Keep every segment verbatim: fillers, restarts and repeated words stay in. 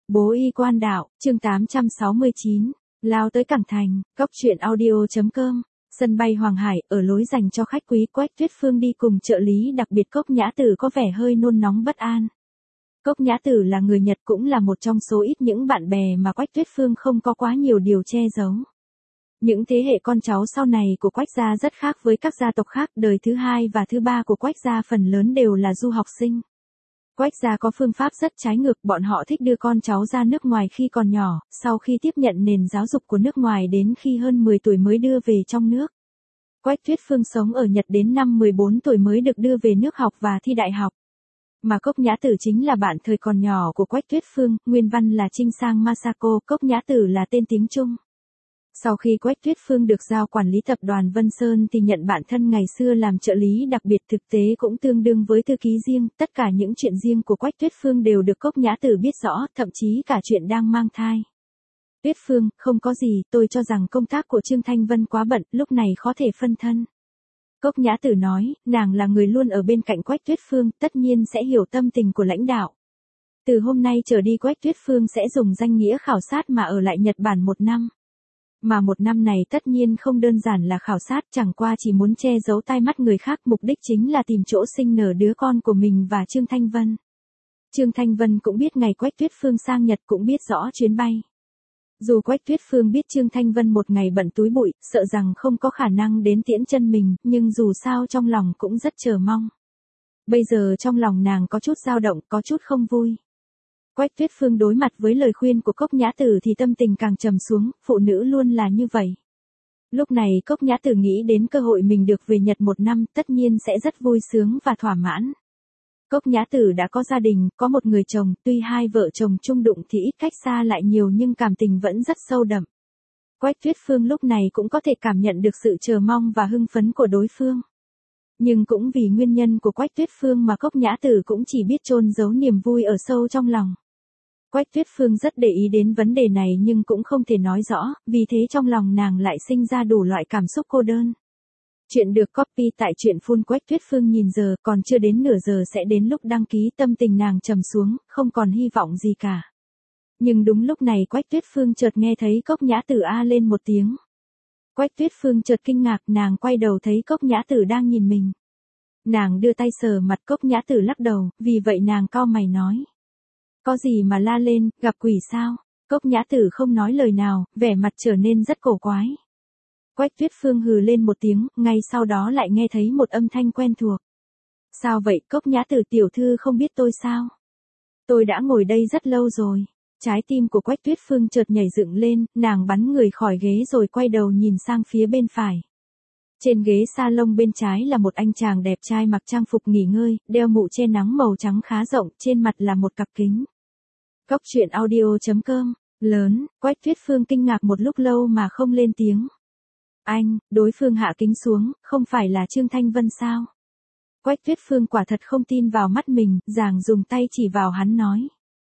Bố y quan đạo, chương tám trăm sáu mươi chín, lao tới Cảng Thành, cốc truyện audio.com, sân bay Hoàng Hải, ở lối dành cho khách quý. Quách Tuyết Phương đi cùng trợ lý đặc biệt Cốc Nhã Tử có vẻ hơi nôn nóng bất an. Cốc Nhã Tử là người Nhật, cũng là một trong số ít những bạn bè mà Quách Tuyết Phương không có quá nhiều điều che giấu. Những thế hệ con cháu sau này của Quách gia rất khác với các gia tộc khác, đời thứ hai và thứ ba của Quách gia phần lớn đều là du học sinh. Quách gia có phương pháp rất trái ngược, bọn họ thích đưa con cháu ra nước ngoài khi còn nhỏ, sau khi tiếp nhận nền giáo dục của nước ngoài đến khi hơn mười tuổi mới đưa về trong nước. Quách Tuyết Phương sống ở Nhật đến năm mười bốn tuổi mới được đưa về nước học và thi đại học. Mà Cốc Nhã Tử chính là bạn thời còn nhỏ của Quách Tuyết Phương, nguyên văn là Trinh Sang Masako, Cốc Nhã Tử là tên tiếng Trung. Sau khi Quách Tuyết Phương được giao quản lý tập đoàn Vân Sơn thì nhận bạn thân ngày xưa làm trợ lý đặc biệt, thực tế cũng tương đương với thư ký riêng, tất cả những chuyện riêng của Quách Tuyết Phương đều được Cốc Nhã Tử biết rõ, thậm chí cả chuyện đang mang thai. Tuyết Phương, không có gì, tôi cho rằng công tác của Trương Thanh Vân quá bận, lúc này khó thể phân thân. Cốc Nhã Tử nói, nàng là người luôn ở bên cạnh Quách Tuyết Phương, tất nhiên sẽ hiểu tâm tình của lãnh đạo. Từ hôm nay trở đi Quách Tuyết Phương sẽ dùng danh nghĩa khảo sát mà ở lại Nhật Bản một năm. Mà một năm này tất nhiên không đơn giản là khảo sát, chẳng qua chỉ muốn che giấu tai mắt người khác, mục đích chính là tìm chỗ sinh nở đứa con của mình và Trương Thanh Vân. Trương Thanh Vân cũng biết ngày Quách Tuyết Phương sang Nhật, cũng biết rõ chuyến bay. Dù Quách Tuyết Phương biết Trương Thanh Vân một ngày bận túi bụi, sợ rằng không có khả năng đến tiễn chân mình, nhưng dù sao trong lòng cũng rất chờ mong. Bây giờ trong lòng nàng có chút dao động, có chút không vui. Quách Tuyết Phương đối mặt với lời khuyên của Cốc Nhã Tử thì tâm tình càng trầm xuống, phụ nữ luôn là như vậy. Lúc này Cốc Nhã Tử nghĩ đến cơ hội mình được về Nhật một năm, tất nhiên sẽ rất vui sướng và thỏa mãn. Cốc Nhã Tử đã có gia đình, có một người chồng, tuy hai vợ chồng chung đụng thì ít cách xa lại nhiều nhưng cảm tình vẫn rất sâu đậm. Quách Tuyết Phương lúc này cũng có thể cảm nhận được sự chờ mong và hưng phấn của đối phương. Nhưng cũng vì nguyên nhân của Quách Tuyết Phương mà Cốc Nhã Tử cũng chỉ biết chôn giấu niềm vui ở sâu trong lòng. Quách Tuyết Phương rất để ý đến vấn đề này nhưng cũng không thể nói rõ, vì thế trong lòng nàng lại sinh ra đủ loại cảm xúc cô đơn. Chuyện được copy tại truyện full. Quách Tuyết Phương nhìn giờ, còn chưa đến nửa giờ sẽ đến lúc đăng ký, tâm tình nàng trầm xuống, không còn hy vọng gì cả. Nhưng đúng lúc này Quách Tuyết Phương chợt nghe thấy Cốc Nhã Tử a lên một tiếng. Quách Tuyết Phương chợt kinh ngạc, nàng quay đầu thấy Cốc Nhã Tử đang nhìn mình. Nàng đưa tay sờ mặt, Cốc Nhã Tử lắc đầu, vì vậy nàng cau mày nói. Có gì mà la lên, gặp quỷ sao? Cốc Nhã Tử không nói lời nào, vẻ mặt trở nên rất cổ quái. Quách Tuyết Phương hừ lên một tiếng, ngay sau đó lại nghe thấy một âm thanh quen thuộc. Sao vậy, Cốc Nhã Tử tiểu thư không biết tôi sao? Tôi đã ngồi đây rất lâu rồi. Trái tim của Quách Tuyết Phương chợt nhảy dựng lên, nàng bắn người khỏi ghế rồi quay đầu nhìn sang phía bên phải. Trên ghế salon bên trái là một anh chàng đẹp trai mặc trang phục nghỉ ngơi, đeo mũ che nắng màu trắng khá rộng, trên mặt là một cặp kính. Cốc truyện audio.com, lớn, Quách Tuyết Phương kinh ngạc một lúc lâu mà không lên tiếng. Anh, đối phương hạ kính xuống, không phải là Trương Thanh Vân sao? Quách Tuyết Phương quả thật không tin vào mắt mình, giàng dùng tay chỉ vào hắn nói.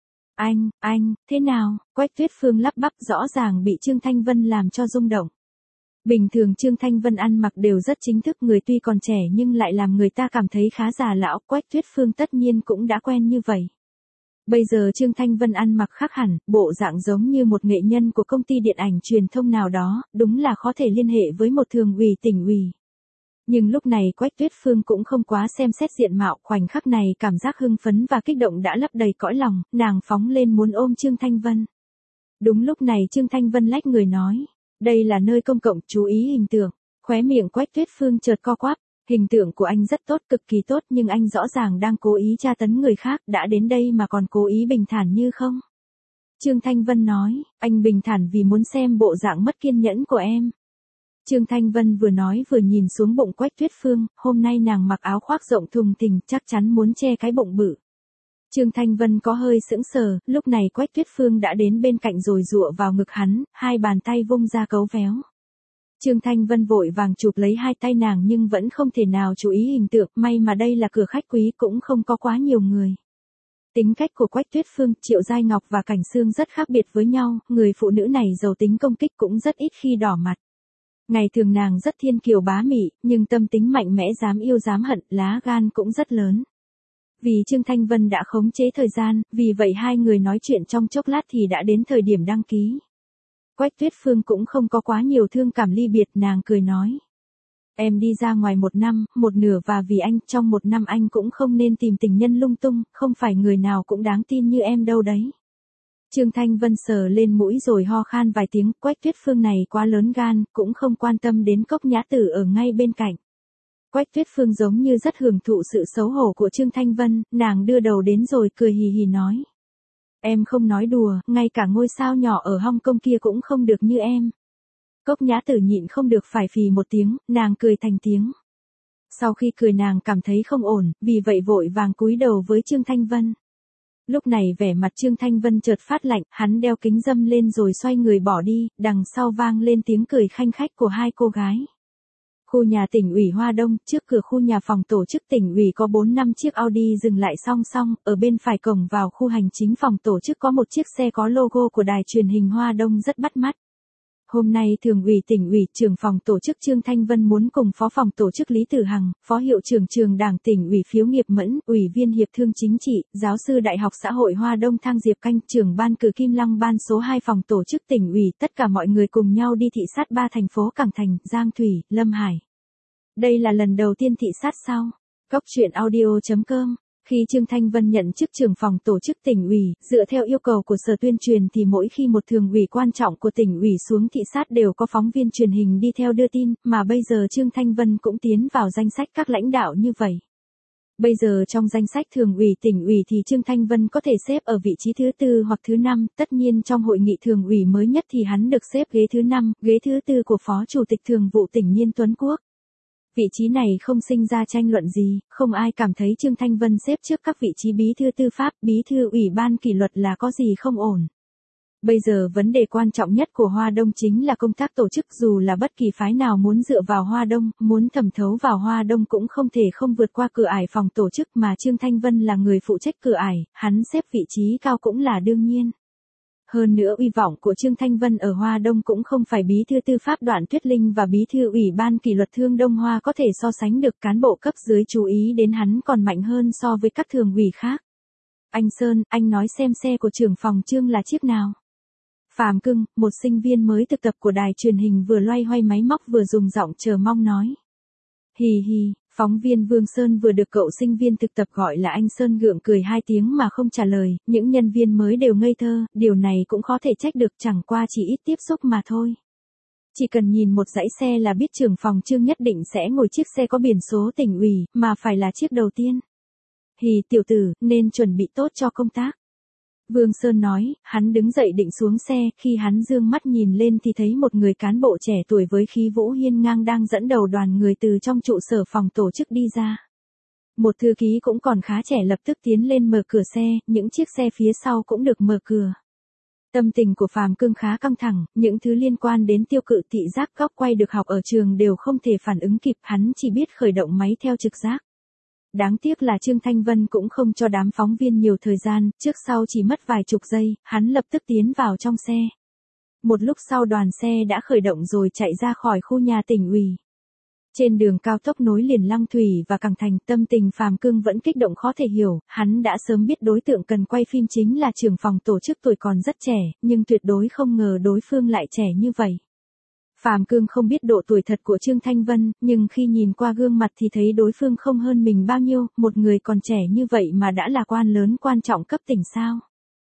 Anh, anh, thế nào? Quách Tuyết Phương lắp bắp, rõ ràng bị Trương Thanh Vân làm cho rung động. Bình thường Trương Thanh Vân ăn mặc đều rất chính thức, người tuy còn trẻ nhưng lại làm người ta cảm thấy khá già lão, Quách Tuyết Phương tất nhiên cũng đã quen như vậy. Bây giờ Trương Thanh Vân ăn mặc khác hẳn, bộ dạng giống như một nghệ nhân của công ty điện ảnh truyền thông nào đó, đúng là khó thể liên hệ với một thường ủy tỉnh ủy. Nhưng lúc này Quách Tuyết Phương cũng không quá xem xét diện mạo, khoảnh khắc này cảm giác hưng phấn và kích động đã lấp đầy cõi lòng, nàng phóng lên muốn ôm Trương Thanh Vân. Đúng lúc này Trương Thanh Vân lách người nói, đây là nơi công cộng, chú ý hình tượng. Khóe miệng Quách Tuyết Phương chợt co quắp, hình tượng của anh rất tốt, cực kỳ tốt, nhưng anh rõ ràng đang cố ý tra tấn người khác, đã đến đây mà còn cố ý bình thản như không? Trương Thanh Vân nói, anh bình thản vì muốn xem bộ dạng mất kiên nhẫn của em. Trương Thanh Vân vừa nói vừa nhìn xuống bụng Quách Tuyết Phương, hôm nay nàng mặc áo khoác rộng thùng thình, chắc chắn muốn che cái bụng bự. Trương Thanh Vân có hơi sững sờ, lúc này Quách Tuyết Phương đã đến bên cạnh rồi dụa vào ngực hắn, hai bàn tay vung ra cấu véo. Trương Thanh Vân vội vàng chụp lấy hai tay nàng nhưng vẫn không thể nào chú ý hình tượng, may mà đây là cửa khách quý cũng không có quá nhiều người. Tính cách của Quách Tuyết Phương, Triệu Giai Ngọc và Cảnh Sương rất khác biệt với nhau, người phụ nữ này giàu tính công kích cũng rất ít khi đỏ mặt. Ngày thường nàng rất thiên kiều bá mị, nhưng tâm tính mạnh mẽ, dám yêu dám hận, lá gan cũng rất lớn. Vì Trương Thanh Vân đã khống chế thời gian, vì vậy hai người nói chuyện trong chốc lát thì đã đến thời điểm đăng ký. Quách Tuyết Phương cũng không có quá nhiều thương cảm ly biệt, nàng cười nói. Em đi ra ngoài một năm, một nửa và vì anh, trong một năm anh cũng không nên tìm tình nhân lung tung, không phải người nào cũng đáng tin như em đâu đấy. Trương Thanh Vân sờ lên mũi rồi ho khan vài tiếng, Quách Tuyết Phương này quá lớn gan, cũng không quan tâm đến Cốc Nhã Tử ở ngay bên cạnh. Quách Tuyết Phương giống như rất hưởng thụ sự xấu hổ của Trương Thanh Vân, nàng đưa đầu đến rồi cười hì hì nói. Em không nói đùa, ngay cả ngôi sao nhỏ ở Hong Kong kia cũng không được như em. Cốc Nhã Tử nhịn không được phải phì một tiếng, nàng cười thành tiếng. Sau khi cười nàng cảm thấy không ổn, vì vậy vội vàng cúi đầu với Trương Thanh Vân. Lúc này vẻ mặt Trương Thanh Vân chợt phát lạnh, hắn đeo kính râm lên rồi xoay người bỏ đi, đằng sau vang lên tiếng cười khanh khách của hai cô gái. Khu nhà tỉnh ủy Hoa Đông, trước cửa khu nhà phòng tổ chức tỉnh ủy có bốn năm chiếc Audi dừng lại song song, ở bên phải cổng vào khu hành chính phòng tổ chức có một chiếc xe có logo của đài truyền hình Hoa Đông rất bắt mắt. Hôm nay Thường ủy tỉnh ủy, trưởng phòng tổ chức Trương Thanh Vân muốn cùng phó phòng tổ chức Lý Tử Hằng, phó hiệu trưởng trường Đảng tỉnh ủy Phiếu Nghiệp Mẫn, ủy viên hiệp thương chính trị, giáo sư Đại học Xã hội Hoa Đông Thang Diệp Canh, trưởng ban cử Kim Lăng ban số hai phòng tổ chức tỉnh ủy, tất cả mọi người cùng nhau đi thị sát ba thành phố Cảng Thành, Giang Thủy, Lâm Hải. Đây là lần đầu tiên thị sát sao? Cốc truyện audio chấm com. Khi Trương Thanh Vân nhận chức trưởng phòng tổ chức tỉnh ủy, dựa theo yêu cầu của Sở Tuyên truyền thì mỗi khi một thường ủy quan trọng của tỉnh ủy xuống thị sát đều có phóng viên truyền hình đi theo đưa tin, mà bây giờ Trương Thanh Vân cũng tiến vào danh sách các lãnh đạo như vậy. Bây giờ trong danh sách thường ủy tỉnh ủy thì Trương Thanh Vân có thể xếp ở vị trí thứ tư hoặc thứ năm, tất nhiên trong hội nghị thường ủy mới nhất thì hắn được xếp ghế thứ năm, ghế thứ tư của Phó Chủ tịch Thường vụ tỉnh Nhiên Tuấn Quốc. Vị trí này không sinh ra tranh luận gì, không ai cảm thấy Trương Thanh Vân xếp trước các vị trí bí thư tư pháp, bí thư ủy ban kỷ luật là có gì không ổn. Bây giờ vấn đề quan trọng nhất của Hoa Đông chính là công tác tổ chức, dù là bất kỳ phái nào muốn dựa vào Hoa Đông, muốn thẩm thấu vào Hoa Đông cũng không thể không vượt qua cửa ải phòng tổ chức, mà Trương Thanh Vân là người phụ trách cửa ải, hắn xếp vị trí cao cũng là đương nhiên. Hơn nữa uy vọng của Trương Thanh Vân ở Hoa Đông cũng không phải bí thư tư pháp Đoạn Tuyết Linh và bí thư ủy ban kỷ luật Thương Đông Hoa có thể so sánh được, cán bộ cấp dưới chú ý đến hắn còn mạnh hơn so với các thường ủy khác. Anh Sơn, anh nói xem xe của trưởng phòng Trương là chiếc nào? Phạm Cưng, một sinh viên mới thực tập của đài truyền hình vừa loay hoay máy móc vừa dùng giọng chờ mong nói. Hì hì, phóng viên Vương Sơn vừa được cậu sinh viên thực tập gọi là anh Sơn gượng cười hai tiếng mà không trả lời, những nhân viên mới đều ngây thơ, điều này cũng có thể trách được, chẳng qua chỉ ít tiếp xúc mà thôi. Chỉ cần nhìn một dãy xe là biết trưởng phòng Trương nhất định sẽ ngồi chiếc xe có biển số tỉnh ủy, mà phải là chiếc đầu tiên. Hì tiểu tử, nên chuẩn bị tốt cho công tác. Vương Sơn nói, hắn đứng dậy định xuống xe, khi hắn dương mắt nhìn lên thì thấy một người cán bộ trẻ tuổi với khí vũ hiên ngang đang dẫn đầu đoàn người từ trong trụ sở phòng tổ chức đi ra. Một thư ký cũng còn khá trẻ lập tức tiến lên mở cửa xe, những chiếc xe phía sau cũng được mở cửa. Tâm tình của Phạm Cưng khá căng thẳng, những thứ liên quan đến tiêu cự thị giác góc quay được học ở trường đều không thể phản ứng kịp, hắn chỉ biết khởi động máy theo trực giác. Đáng tiếc là Trương Thanh Vân cũng không cho đám phóng viên nhiều thời gian, trước sau chỉ mất vài chục giây, hắn lập tức tiến vào trong xe. Một lúc sau đoàn xe đã khởi động rồi chạy ra khỏi khu nhà tỉnh ủy. Trên đường cao tốc nối liền Lăng Thủy và Cảng Thành, tâm tình Phạm Cưng vẫn kích động khó thể hiểu, hắn đã sớm biết đối tượng cần quay phim chính là trưởng phòng tổ chức tuổi còn rất trẻ, nhưng tuyệt đối không ngờ đối phương lại trẻ như vậy. Phạm Cưng không biết độ tuổi thật của Trương Thanh Vân, nhưng khi nhìn qua gương mặt thì thấy đối phương không hơn mình bao nhiêu, một người còn trẻ như vậy mà đã là quan lớn quan trọng cấp tỉnh sao.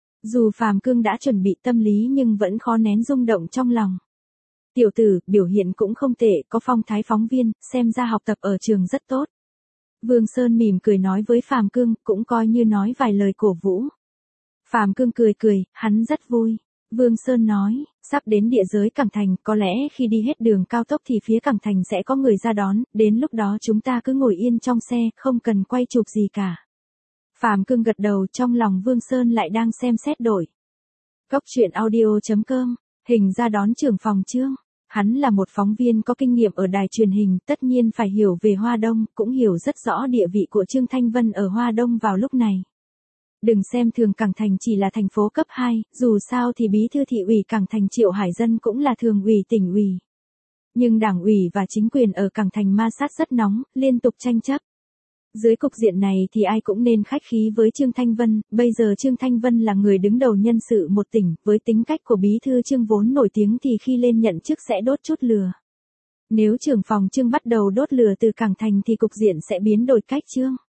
Dù Phạm Cưng đã chuẩn bị tâm lý nhưng vẫn khó nén rung động trong lòng. Tiểu tử, biểu hiện cũng không tệ, có phong thái phóng viên, xem ra học tập ở trường rất tốt. Vương Sơn mỉm cười nói với Phạm Cưng, cũng coi như nói vài lời cổ vũ. Phạm Cưng cười cười, hắn rất vui. Vương Sơn nói, sắp đến địa giới Cảng Thành, có lẽ khi đi hết đường cao tốc thì phía Cảng Thành sẽ có người ra đón, đến lúc đó chúng ta cứ ngồi yên trong xe, không cần quay chụp gì cả. Phạm Cưng gật đầu, trong lòng Vương Sơn lại đang xem xét đổi. Cốc truyện audio chấm com, hình ra đón trưởng phòng Trương. Hắn là một phóng viên có kinh nghiệm ở đài truyền hình, tất nhiên phải hiểu về Hoa Đông, cũng hiểu rất rõ địa vị của Trương Thanh Vân ở Hoa Đông vào lúc này. Đừng xem thường Cảng Thành chỉ là thành phố cấp hai, dù sao thì bí thư thị ủy Cảng Thành Triệu Hải Dân cũng là thường ủy tỉnh ủy. Nhưng đảng ủy và chính quyền ở Cảng Thành ma sát rất nóng, liên tục tranh chấp. Dưới cục diện này thì ai cũng nên khách khí với Trương Thanh Vân, bây giờ Trương Thanh Vân là người đứng đầu nhân sự một tỉnh, với tính cách của bí thư Trương vốn nổi tiếng thì khi lên nhận chức sẽ đốt chút lửa. Nếu trưởng phòng Trương bắt đầu đốt lửa từ Cảng Thành thì cục diện sẽ biến đổi cách Trương.